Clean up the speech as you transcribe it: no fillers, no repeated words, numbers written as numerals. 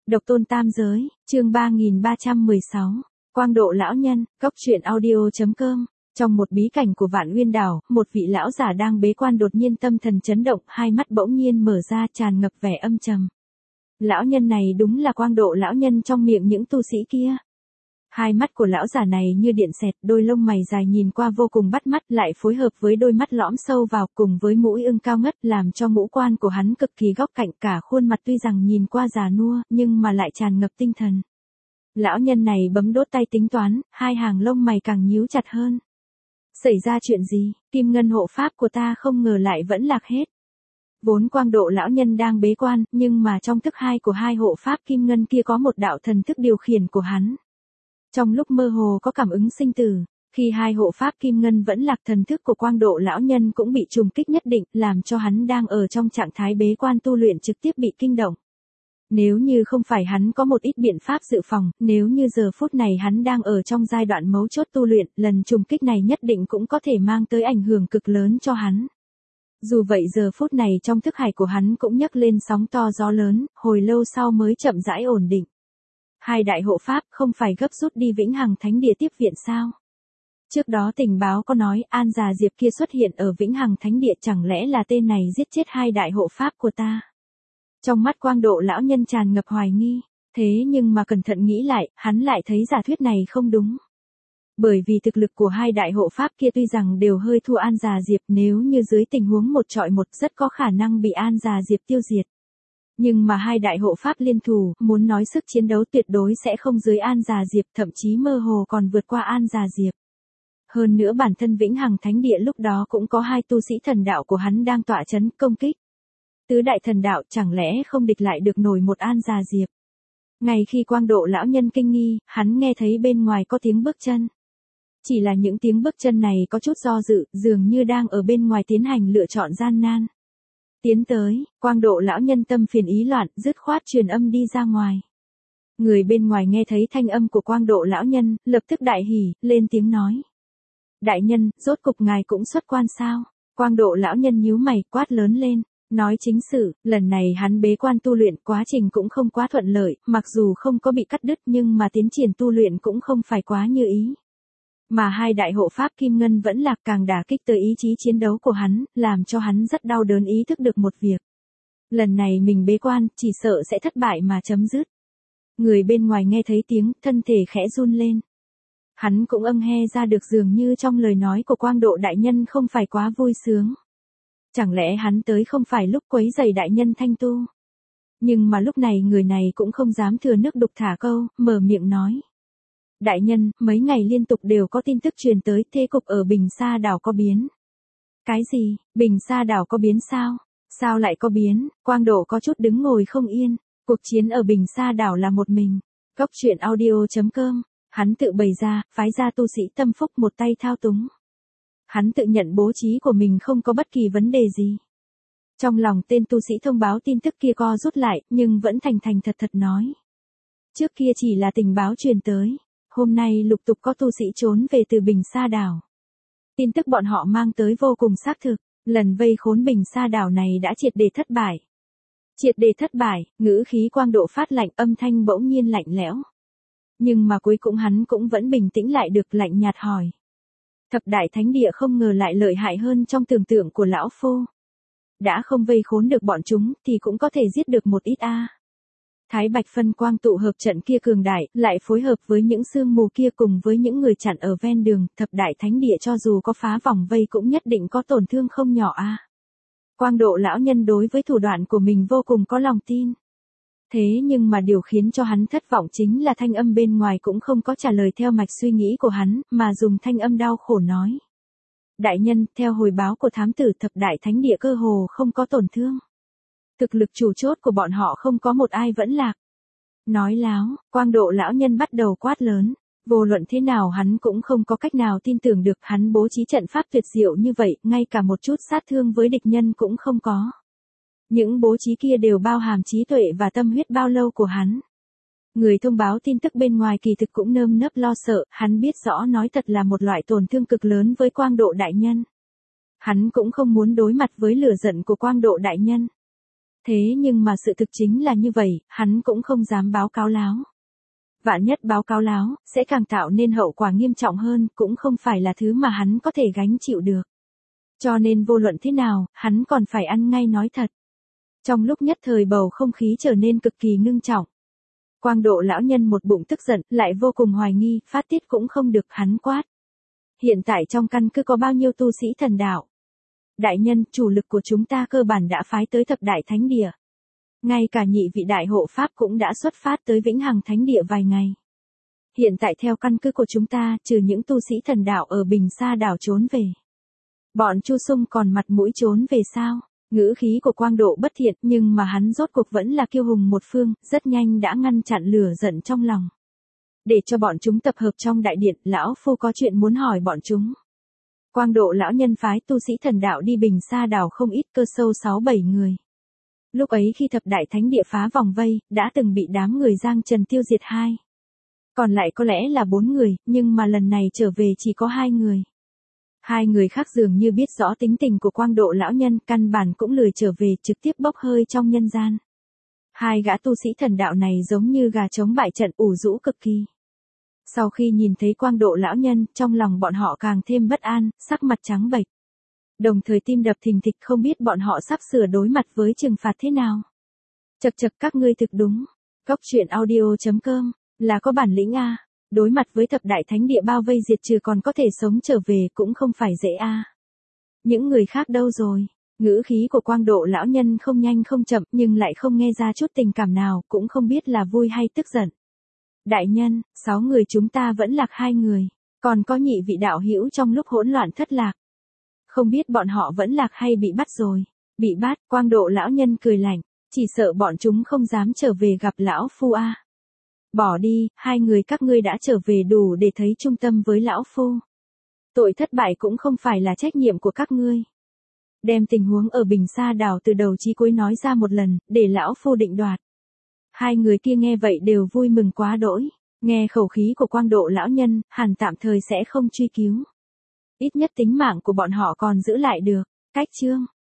Độc tôn tam giới, chương 3316. Quang độ lão nhân, cốc truyện audio.com. Trong một bí cảnh của Vạn Uyên Đảo, một vị lão giả đang bế quan đột nhiên tâm thần chấn động, hai mắt bỗng nhiên mở ra tràn ngập vẻ âm trầm. Lão nhân này đúng là quang độ lão nhân trong miệng những tu sĩ kia. Hai mắt của lão giả này như điện xẹt, đôi lông mày dài nhìn qua vô cùng bắt mắt, lại phối hợp với đôi mắt lõm sâu vào cùng với mũi ưng cao ngất làm cho ngũ quan của hắn cực kỳ góc cạnh, cả khuôn mặt tuy rằng nhìn qua già nua nhưng mà lại tràn ngập tinh thần. Lão nhân này bấm đốt tay tính toán, hai hàng lông mày càng nhíu chặt hơn. Xảy ra chuyện gì, kim ngân hộ pháp của ta không ngờ lại vẫn lạc hết. Vốn quang độ lão nhân đang bế quan, nhưng mà trong thức hai của hai hộ pháp kim ngân kia có một đạo thần thức điều khiển của hắn. Trong lúc mơ hồ có cảm ứng sinh tử, khi hai hộ pháp kim ngân vẫn lạc, thần thức của quang độ lão nhân cũng bị trùng kích nhất định, làm cho hắn đang ở trong trạng thái bế quan tu luyện trực tiếp bị kinh động. Nếu như không phải hắn có một ít biện pháp dự phòng, nếu như giờ phút này hắn đang ở trong giai đoạn mấu chốt tu luyện, lần trùng kích này nhất định cũng có thể mang tới ảnh hưởng cực lớn cho hắn. Dù vậy giờ phút này trong thức hải của hắn cũng nhấc lên sóng to gió lớn, hồi lâu sau mới chậm rãi ổn định. Hai đại hộ pháp không phải gấp rút đi Vĩnh Hằng Thánh Địa tiếp viện sao? Trước đó tình báo có nói An Già Diệp kia xuất hiện ở Vĩnh Hằng Thánh Địa, chẳng lẽ là tên này giết chết hai đại hộ pháp của ta? Trong mắt quang độ lão nhân tràn ngập hoài nghi, thế nhưng mà cẩn thận nghĩ lại, hắn lại thấy giả thuyết này không đúng. Bởi vì thực lực của hai đại hộ pháp kia tuy rằng đều hơi thua An Già Diệp, nếu như dưới tình huống một trọi một rất có khả năng bị An Già Diệp tiêu diệt. Nhưng mà hai đại hộ pháp liên thủ, muốn nói sức chiến đấu tuyệt đối sẽ không dưới An Già Diệp, thậm chí mơ hồ còn vượt qua An Già Diệp. Hơn nữa bản thân Vĩnh Hằng Thánh Địa lúc đó cũng có hai tu sĩ thần đạo của hắn đang tọa chấn công kích. Tứ đại thần đạo chẳng lẽ không địch lại được nổi một An Già Diệp. Ngay khi quang độ lão nhân kinh nghi, hắn nghe thấy bên ngoài có tiếng bước chân. Chỉ là những tiếng bước chân này có chút do dự, dường như đang ở bên ngoài tiến hành lựa chọn gian nan. Tiến tới, quang độ lão nhân tâm phiền ý loạn, dứt khoát truyền âm đi ra ngoài. Người bên ngoài nghe thấy thanh âm của quang độ lão nhân, lập tức đại hỉ, lên tiếng nói. Đại nhân, rốt cục ngài cũng xuất quan sao? Quang độ lão nhân nhíu mày, quát lớn lên. Nói chính sự, lần này hắn bế quan tu luyện, quá trình cũng không quá thuận lợi, mặc dù không có bị cắt đứt nhưng mà tiến triển tu luyện cũng không phải quá như ý. Mà hai đại hộ pháp kim ngân vẫn lạc, càng đả kích tới ý chí chiến đấu của hắn, làm cho hắn rất đau đớn ý thức được một việc. Lần này mình bế quan, chỉ sợ sẽ thất bại mà chấm dứt. Người bên ngoài nghe thấy tiếng, thân thể khẽ run lên. Hắn cũng nghe ra được dường như trong lời nói của quang độ đại nhân không phải quá vui sướng. Chẳng lẽ hắn tới không phải lúc quấy rầy đại nhân thanh tu? Nhưng mà lúc này người này cũng không dám thừa nước đục thả câu, mở miệng nói. Đại nhân, mấy ngày liên tục đều có tin tức truyền tới, thế cục ở Bình Sa đảo có biến. Cái gì, Bình Sa đảo có biến sao? Sao lại có biến? Quang độ có chút đứng ngồi không yên, cuộc chiến ở Bình Sa đảo là một mình. Cốc truyện audio.com, hắn tự bày ra, phái ra tu sĩ tâm phúc một tay thao túng. Hắn tự nhận bố trí của mình không có bất kỳ vấn đề gì. Trong lòng tên tu sĩ thông báo tin tức kia co rút lại, nhưng vẫn thành thành thật thật nói. Trước kia chỉ là tình báo truyền tới, hôm nay lục tục có tu sĩ trốn về từ Bình Sa đảo. Tin tức bọn họ mang tới vô cùng xác thực, lần vây khốn Bình Sa đảo này đã triệt để thất bại. Triệt để thất bại, ngữ khí quang độ phát lạnh, âm thanh bỗng nhiên lạnh lẽo. Nhưng mà cuối cùng hắn cũng vẫn bình tĩnh lại được, lạnh nhạt hỏi. Thập đại thánh địa không ngờ lại lợi hại hơn trong tưởng tượng của lão phu. Đã không vây khốn được bọn chúng thì cũng có thể giết được một ít a. Thái Bạch phân quang tụ hợp trận kia cường đại, lại phối hợp với những sương mù kia cùng với những người chặn ở ven đường, thập đại thánh địa cho dù có phá vòng vây cũng nhất định có tổn thương không nhỏ a. Quang độ lão nhân đối với thủ đoạn của mình vô cùng có lòng tin. Thế nhưng mà điều khiến cho hắn thất vọng chính là thanh âm bên ngoài cũng không có trả lời theo mạch suy nghĩ của hắn, mà dùng thanh âm đau khổ nói. Đại nhân, theo hồi báo của thám tử, thập đại thánh địa cơ hồ không có tổn thương. Thực lực chủ chốt của bọn họ không có một ai vẫn lạc. Nói láo, quang độ lão nhân bắt đầu quát lớn. Vô luận thế nào hắn cũng không có cách nào tin tưởng được, hắn bố trí trận pháp tuyệt diệu như vậy, ngay cả một chút sát thương với địch nhân cũng không có. Những bố trí kia đều bao hàm trí tuệ và tâm huyết bao lâu của hắn. Người thông báo tin tức bên ngoài kỳ thực cũng nơm nớp lo sợ, hắn biết rõ nói thật là một loại tổn thương cực lớn với quang độ đại nhân. Hắn cũng không muốn đối mặt với lửa giận của quang độ đại nhân. Thế nhưng mà sự thực chính là như vậy, hắn cũng không dám báo cáo láo. Vạn nhất báo cáo láo, sẽ càng tạo nên hậu quả nghiêm trọng hơn, cũng không phải là thứ mà hắn có thể gánh chịu được. Cho nên vô luận thế nào, hắn còn phải ăn ngay nói thật. Trong lúc nhất thời bầu không khí trở nên cực kỳ ngưng trọng. Quang Độ lão nhân một bụng tức giận, lại vô cùng hoài nghi, phát tiết cũng không được, hắn quát. Hiện tại trong căn cứ có bao nhiêu tu sĩ thần đạo? Đại nhân, chủ lực của chúng ta cơ bản đã phái tới thập đại thánh địa. Ngay cả nhị vị đại hộ pháp cũng đã xuất phát tới Vĩnh Hằng Thánh Địa vài ngày. Hiện tại theo căn cứ của chúng ta, trừ những tu sĩ thần đạo ở Bình Sa đảo trốn về. Bọn Chu Sung còn mặt mũi trốn về sao? Ngữ khí của Quang Độ bất thiện, nhưng mà hắn rốt cuộc vẫn là kiêu hùng một phương, rất nhanh đã ngăn chặn lửa giận trong lòng. Để cho bọn chúng tập hợp trong đại điện, lão phu có chuyện muốn hỏi bọn chúng. Quang Độ lão nhân phái tu sĩ thần đạo đi Bình Sa đảo không ít, cơ sâu 6-7 người. Lúc ấy khi thập đại thánh địa phá vòng vây, đã từng bị đám người Giang Trần tiêu diệt 2. Còn lại có lẽ là 4 người, nhưng mà lần này trở về chỉ có 2 người. 2 người khác dường như biết rõ tính tình của Quang Độ lão nhân, căn bản cũng lười trở về, trực tiếp bốc hơi trong nhân gian. 2 gã tu sĩ thần đạo này giống như gà trống bại trận, ủ rũ cực kỳ. Sau khi nhìn thấy Quang Độ lão nhân, trong lòng bọn họ càng thêm bất an, sắc mặt trắng bệch. Đồng thời tim đập thình thịch, không biết bọn họ sắp sửa đối mặt với trừng phạt thế nào. Chậc chậc, các ngươi thực đúng. Cóc truyện audio.com, là có bản lĩnh a. Đối mặt với thập đại thánh địa bao vây diệt trừ còn có thể sống trở về cũng không phải dễ a. Những người khác đâu rồi? Ngữ khí của Quang Độ lão nhân không nhanh không chậm, nhưng lại không nghe ra chút tình cảm nào, cũng không biết là vui hay tức giận. Đại nhân, 6 người chúng ta vẫn lạc 2 người, còn có nhị vị đạo hữu trong lúc hỗn loạn thất lạc. Không biết bọn họ vẫn lạc hay bị bắt rồi. Bị bắt, Quang Độ lão nhân cười lạnh, chỉ sợ bọn chúng không dám trở về gặp lão phu a. Bỏ đi, 2 người các ngươi đã trở về đủ để thấy trung tâm với lão phu. Tội thất bại cũng không phải là trách nhiệm của các ngươi. Đem tình huống ở Bình Sa đảo từ đầu chí cuối nói ra một lần, để lão phu định đoạt. 2 người kia nghe vậy đều vui mừng quá đỗi. Nghe khẩu khí của Quang Độ lão nhân, hẳn tạm thời sẽ không truy cứu. Ít nhất tính mạng của bọn họ còn giữ lại được. Cách chương